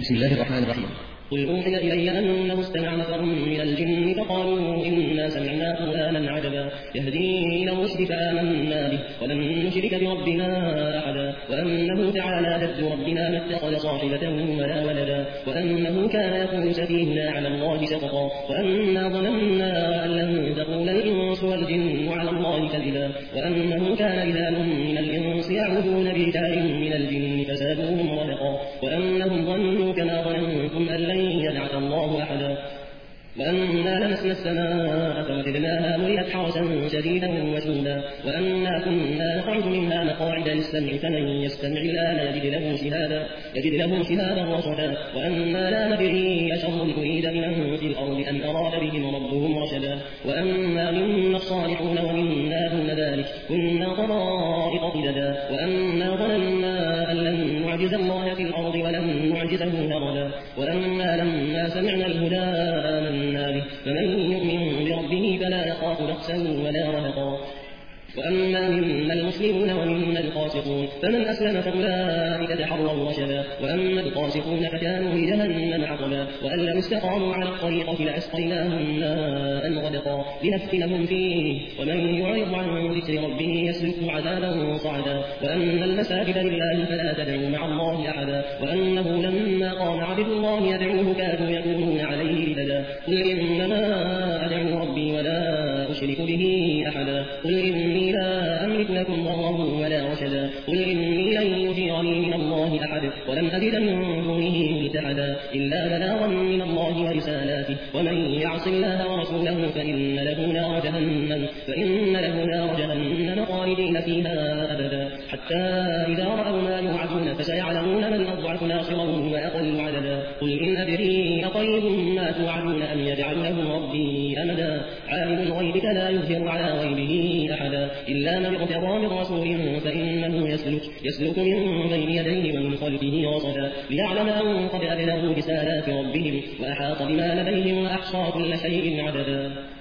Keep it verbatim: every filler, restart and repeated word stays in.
بسم الله الرحمن الرحيم. قل أوحي إلي أنه استمع نفر من الجن فقالوا إنا سمعنا قرآنا عجبا يهدي إلى الرشد فآمنا به ولن نشرك بربنا أحدا وأنه تعالى جد ربنا ما اتخذ صاحبة ولا ولدا وأنه كان يقول سفيهنا على الله شططا وأنا ظننا أن لن تقول الإنس والجن على الله كذبا وأنه كان رجال من الإنس يعوذون برجال من الجن فزادوهم رهقا وأنهم ظنوا كما ظننتم أن لن يبعث الله أحدا وأنا لمسنا السماء فوجدناها ملئت حرسا شديدا وشهبا وأنا كنا نخرج منها مقاعد للسمع فمن يستمع الآن يجد له شهابا يجد له شهابا رصدا وأنا لا ندري أشر أريد بمن في الأرض أم أراد بهم ربهم رشدا وأنا منا الصالحون ومنا دون ذلك كنا طرائق قددا وأنا ظننا أن لن نعجز الله في الأرض ولن نعجزه هربا وأنا لما سمعنا الهدى آمنا به فمن يؤمن بربه فلا يخاف نقصا ولا رهقا وأما منا المسلمون ومنا القاسطون فمن أسلم فأولئك تحروا رشدا وأما القاسطون فكانوا لجهنم حطبا وأن لم استقاموا على الطريقة لأسقيناهم ماء غدقا لنفتنهم فيه ومن يعرض عن ذكر ربه يسلكه عذابا صعدا وأن المساجد لله فلا تدعوا مع الله أحدا وأنه لما قام عبد الله يدعوه كادوا يكونون عليه لبدا قل إنما أدعو ربي ولا أشرك به أحدا قل إني لا أملك لكم ضرا ولا رشدا قل إني لن يجيرني من الله أحد ولم أجد من دونه ملتحدا إلا بلاغا من الله ورسالاته ومن يعص الله ورسوله فإن له نار جهنم فإن له نار جهنم خالدين فيها أبدا حتى إذا رأوا ما يوعدون فسيعلمون من أضعف ناصرا وأقل عددا قل إن أدري أقريب ما توعدون أم يجعل له ربي أمدا عالم الغيب فلا يظهر على غيبه أحدا إلا من ارتضى من رسول فإنه يسلك, يسلك من بين يديه ومن خلفه رصدا ليعلم أن قد أبلغوا رسالات ربهم وأحاط بما لديهم وأحصى كل شيء عددا.